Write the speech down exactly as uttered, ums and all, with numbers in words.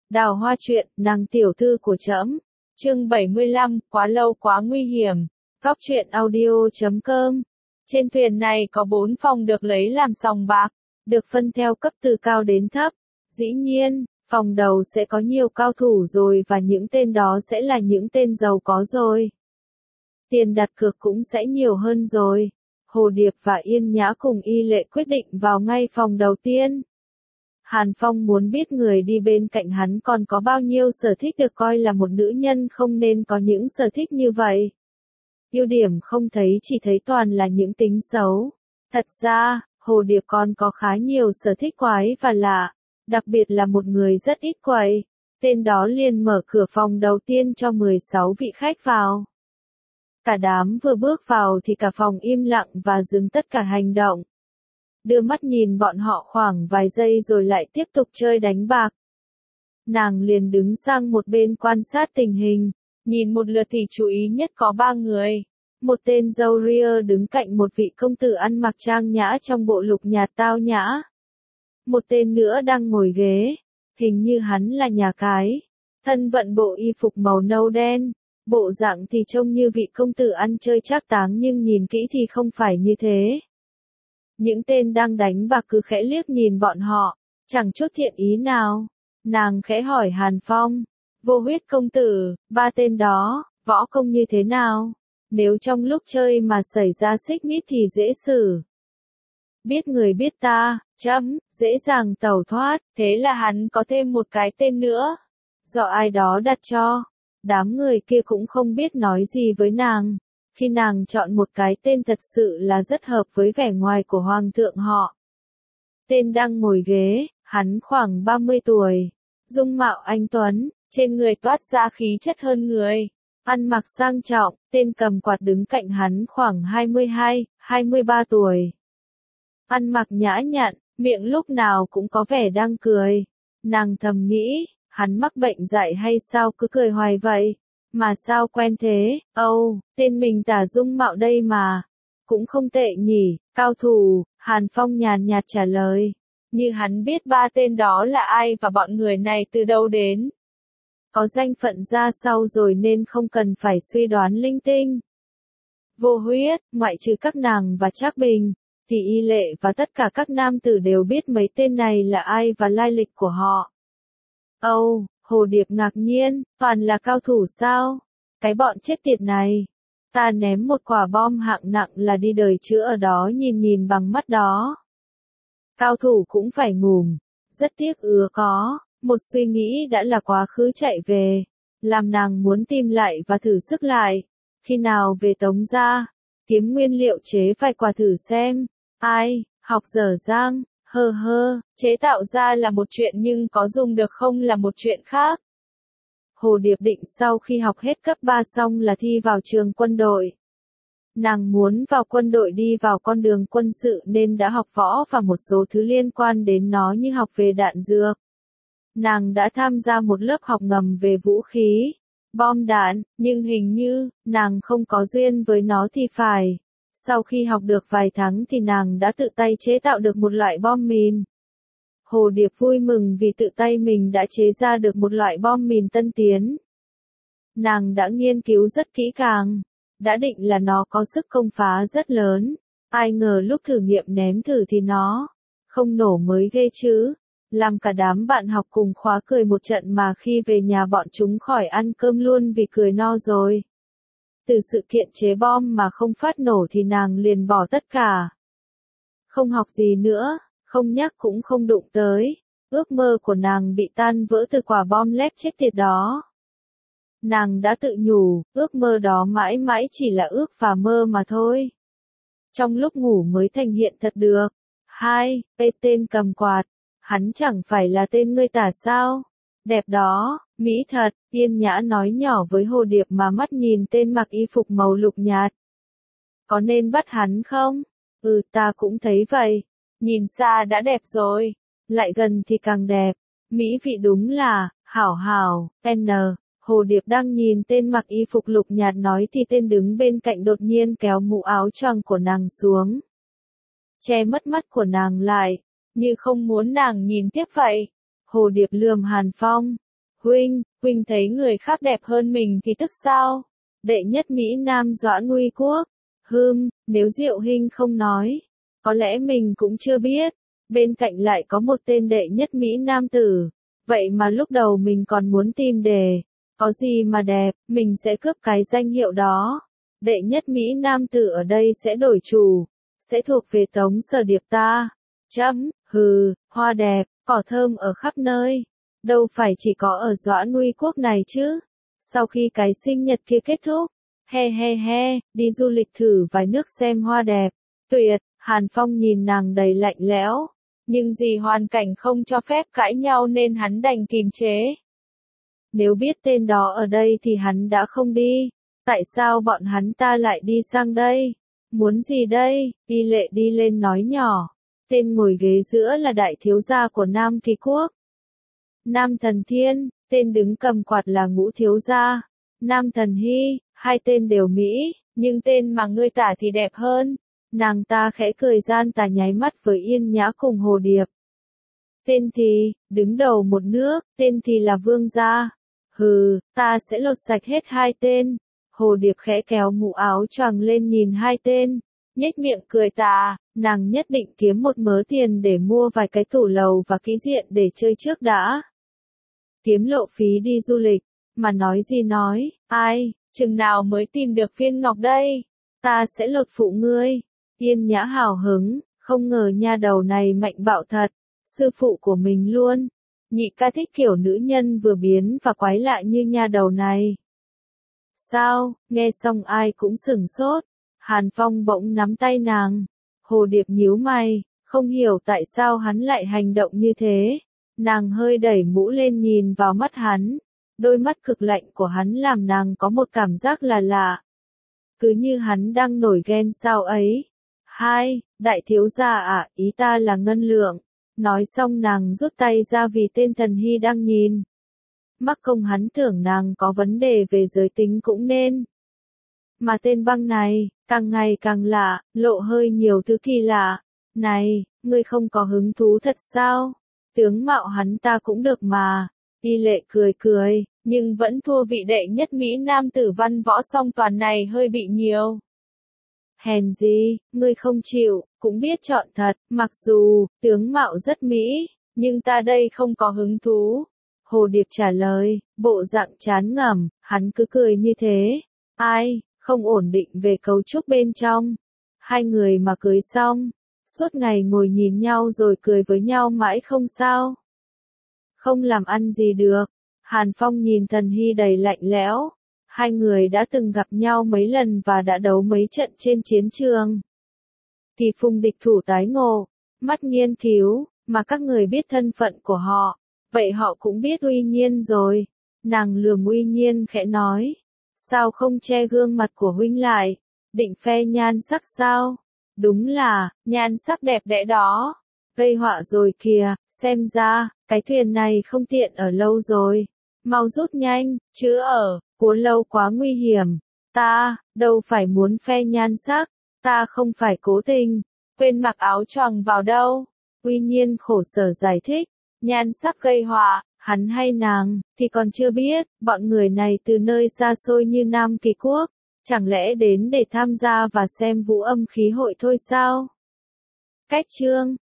Đào Hoa truyện, nàng tiểu thư của trẫm. Chương bảy mươi lăm, quá lâu quá nguy hiểm. Góc truyện audio chấm com. Trên thuyền này có bốn phòng được lấy làm sòng bạc, được phân theo cấp từ cao đến thấp. Dĩ nhiên, phòng đầu sẽ có nhiều cao thủ rồi và những tên đó sẽ là những tên giàu có rồi. Tiền đặt cược cũng sẽ nhiều hơn rồi. Hồ Điệp và Yên Nhã cùng Y Lệ quyết định vào ngay phòng đầu tiên. Hàn Phong muốn biết người đi bên cạnh hắn còn có bao nhiêu sở thích, được coi là một nữ nhân không nên có những sở thích như vậy. Ưu điểm không thấy, chỉ thấy toàn là những tính xấu. Thật ra, Hồ Điệp còn có khá nhiều sở thích quái và lạ, đặc biệt là một người rất ít quậy. Tên đó liền mở cửa phòng đầu tiên cho mười sáu vị khách vào. Cả đám vừa bước vào thì cả phòng im lặng và dừng tất cả hành động. Đưa mắt nhìn bọn họ khoảng vài giây rồi lại tiếp tục chơi đánh bạc. Nàng liền đứng sang một bên quan sát tình hình, nhìn một lượt thì chú ý nhất có ba người. Một tên râu ria đứng cạnh một vị công tử ăn mặc trang nhã trong bộ lục nhạt tao nhã. Một tên nữa đang ngồi ghế, hình như hắn là nhà cái, thân vận bộ y phục màu nâu đen, bộ dạng thì trông như vị công tử ăn chơi trác táng nhưng nhìn kỹ thì không phải như thế. Những tên đang đánh bạc cứ khẽ liếc nhìn bọn họ, chẳng chút thiện ý nào. Nàng khẽ hỏi Hàn Phong, Vô Huyết công tử, ba tên đó, võ công như thế nào? Nếu trong lúc chơi mà xảy ra xích mích thì dễ xử. Biết người biết ta, chấm, dễ dàng tẩu thoát, thế là hắn có thêm một cái tên nữa. Do ai đó đặt cho, đám người kia cũng không biết nói gì với nàng. Khi nàng chọn một cái tên thật sự là rất hợp với vẻ ngoài của hoàng thượng họ. Tên đang ngồi ghế, hắn khoảng ba mươi tuổi, dung mạo anh tuấn, trên người toát ra khí chất hơn người, ăn mặc sang trọng. Tên cầm quạt đứng cạnh hắn khoảng hai mươi hai, hai mươi ba tuổi, ăn mặc nhã nhặn, miệng lúc nào cũng có vẻ đang cười. Nàng thầm nghĩ, hắn mắc bệnh dại hay sao cứ cười hoài vậy? Mà sao quen thế? Âu, oh, tên mình tả dung mạo đây mà. Cũng không tệ nhỉ, cao thủ, Hàn Phong nhàn nhạt trả lời. Như hắn biết ba tên đó là ai và bọn người này từ đâu đến. Có danh phận ra sau rồi nên không cần phải suy đoán linh tinh. Vô Huyết, ngoại trừ các nàng và Trác Bình, thì Y Lệ và tất cả các nam tử đều biết mấy tên này là ai và lai lịch của họ. Âu, oh, Hồ Điệp ngạc nhiên, toàn là cao thủ sao? Cái bọn chết tiệt này. Ta ném một quả bom hạng nặng là đi đời chữa ở đó nhìn nhìn bằng mắt đó. Cao thủ cũng phải ngủm. Rất tiếc ứa có, một suy nghĩ đã là quá khứ chạy về. Làm nàng muốn tìm lại và thử sức lại. Khi nào về Tống gia, kiếm nguyên liệu chế vài quả thử xem. Ai, học dở dang. Hơ hơ, chế tạo ra là một chuyện nhưng có dùng được không là một chuyện khác. Hồ Điệp định sau khi học hết cấp ba xong là thi vào trường quân đội. Nàng muốn vào quân đội đi vào con đường quân sự nên đã học võ và một số thứ liên quan đến nó như học về đạn dược. Nàng đã tham gia một lớp học ngầm về vũ khí, bom đạn, nhưng hình như, nàng không có duyên với nó thì phải. Sau khi học được vài tháng thì nàng đã tự tay chế tạo được một loại bom mìn. Hồ Điệp vui mừng vì tự tay mình đã chế ra được một loại bom mìn tân tiến. Nàng đã nghiên cứu rất kỹ càng, đã định là nó có sức công phá rất lớn. Ai ngờ lúc thử nghiệm ném thử thì nó không nổ mới ghê chứ. Làm cả đám bạn học cùng khóa cười một trận mà khi về nhà bọn chúng khỏi ăn cơm luôn vì cười no rồi. Từ sự kiện chế bom mà không phát nổ thì nàng liền bỏ tất cả. Không học gì nữa, không nhắc cũng không đụng tới. Ước mơ của nàng bị tan vỡ từ quả bom lép chết tiệt đó. Nàng đã tự nhủ, ước mơ đó mãi mãi chỉ là ước và mơ mà thôi. Trong lúc ngủ mới thành hiện thật được. Hai, Ê tên cầm quạt, hắn chẳng phải là tên ngươi tả sao? Đẹp đó, mỹ thật, Yên Nhã nói nhỏ với Hồ Điệp mà mắt nhìn tên mặc y phục màu lục nhạt. Có nên bắt hắn không? Ừ, ta cũng thấy vậy. Nhìn xa đã đẹp rồi, lại gần thì càng đẹp. Mỹ vị đúng là, hảo hảo, N. Hồ Điệp đang nhìn tên mặc y phục lục nhạt nói thì tên đứng bên cạnh đột nhiên kéo mũ áo choàng của nàng xuống. Che mất mắt của nàng lại, như không muốn nàng nhìn tiếp vậy. Hồ Điệp lườm Hàn Phong. Huynh, huynh thấy người khác đẹp hơn mình thì tức sao? Đệ nhất Mỹ Nam Doãn Uy Quốc. Hừm, nếu Diệu Hinh không nói, có lẽ mình cũng chưa biết. Bên cạnh lại có một tên đệ nhất Mỹ Nam tử. Vậy mà lúc đầu mình còn muốn tìm đề. Có gì mà đẹp, mình sẽ cướp cái danh hiệu đó. Đệ nhất Mỹ Nam tử ở đây sẽ đổi chủ. Sẽ thuộc về Tống Sở Điệp ta. Chấm, hừ, hoa đẹp, cỏ thơm ở khắp nơi. Đâu phải chỉ có ở Doãn Uy Quốc này chứ. Sau khi cái sinh nhật kia kết thúc, he he he, đi du lịch thử vài nước xem hoa đẹp. Tuyệt, Hàn Phong nhìn nàng đầy lạnh lẽo. Nhưng vì hoàn cảnh không cho phép cãi nhau nên hắn đành kìm chế. Nếu biết tên đó ở đây thì hắn đã không đi. Tại sao bọn hắn ta lại đi sang đây? Muốn gì đây? Y Lệ đi lên nói nhỏ. Tên ngồi ghế giữa là đại thiếu gia của Nam Kỳ Quốc. Nam Thần Thiên, tên đứng cầm quạt là Ngũ thiếu gia. Nam Thần Hy, hai tên đều Mỹ, nhưng tên mà ngươi tả thì đẹp hơn. Nàng ta khẽ cười gian tà nháy mắt với Yên Nhã cùng Hồ Điệp. Tên thì, đứng đầu một nước, tên thì là Vương gia. Hừ, ta sẽ lột sạch hết hai tên. Hồ Điệp khẽ kéo mũ áo choàng lên nhìn hai tên, nhếch miệng cười tà, nàng nhất định kiếm một mớ tiền để mua vài cái tủ lầu và kỹ diện để chơi trước đã. Kiếm lộ phí đi du lịch, mà nói gì nói, ai, chừng nào mới tìm được viên ngọc đây, ta sẽ lột phụ ngươi. Yên Nhã hào hứng, không ngờ nha đầu này mạnh bạo thật, sư phụ của mình luôn. Nhị ca thích kiểu nữ nhân vừa biến và quái lạ như nha đầu này. Sao, nghe xong ai cũng sửng sốt. Hàn Phong bỗng nắm tay nàng. Hồ Điệp nhíu mày, không hiểu tại sao hắn lại hành động như thế. Nàng hơi đẩy mũ lên nhìn vào mắt hắn. Đôi mắt cực lạnh của hắn làm nàng có một cảm giác là lạ. Cứ như hắn đang nổi ghen sao ấy. Hai, đại thiếu gia ạ, ý ta là ngân lượng. Nói xong nàng rút tay ra vì tên Thần Hy đang nhìn. Mắc công hắn tưởng nàng có vấn đề về giới tính cũng nên. Mà tên băng này, càng ngày càng lạ, lộ hơi nhiều thứ kỳ lạ. Này, ngươi không có hứng thú thật sao? Tướng mạo hắn ta cũng được mà. Y Lệ cười cười, nhưng vẫn thua vị đệ nhất Mỹ Nam tử văn võ song toàn này hơi bị nhiều. Hèn gì, ngươi không chịu, cũng biết chọn thật, mặc dù, tướng mạo rất mỹ, nhưng ta đây không có hứng thú. Hồ Điệp trả lời, bộ dạng chán ngẩm, hắn cứ cười như thế. Ai, không ổn định về cấu trúc bên trong. Hai người mà cưới xong, suốt ngày ngồi nhìn nhau rồi cười với nhau mãi không sao. Không làm ăn gì được. Hàn Phong nhìn Thần Hy đầy lạnh lẽo. Hai người đã từng gặp nhau mấy lần và đã đấu mấy trận trên chiến trường. Kỳ phùng địch thủ tái ngộ, mắt nghiên cứu, mà các người biết thân phận của họ. Vậy họ cũng biết Uy Nhiên rồi. Nàng lườm Uy Nhiên khẽ nói. Sao không che gương mặt của huynh lại? Định phe nhan sắc sao? Đúng là, nhan sắc đẹp đẽ đó. Gây họa rồi kìa, xem ra, cái thuyền này không tiện ở lâu rồi. Mau rút nhanh, chứ ở, cuốn lâu quá nguy hiểm. Ta, đâu phải muốn phe nhan sắc. Ta không phải cố tình. Quên mặc áo choàng vào đâu. Uy Nhiên khổ sở giải thích. Nhan sắc gây họa, hắn hay nàng, thì còn chưa biết, bọn người này từ nơi xa xôi như Nam Kỳ Quốc, chẳng lẽ đến để tham gia và xem vũ âm khí hội thôi sao? Cách chương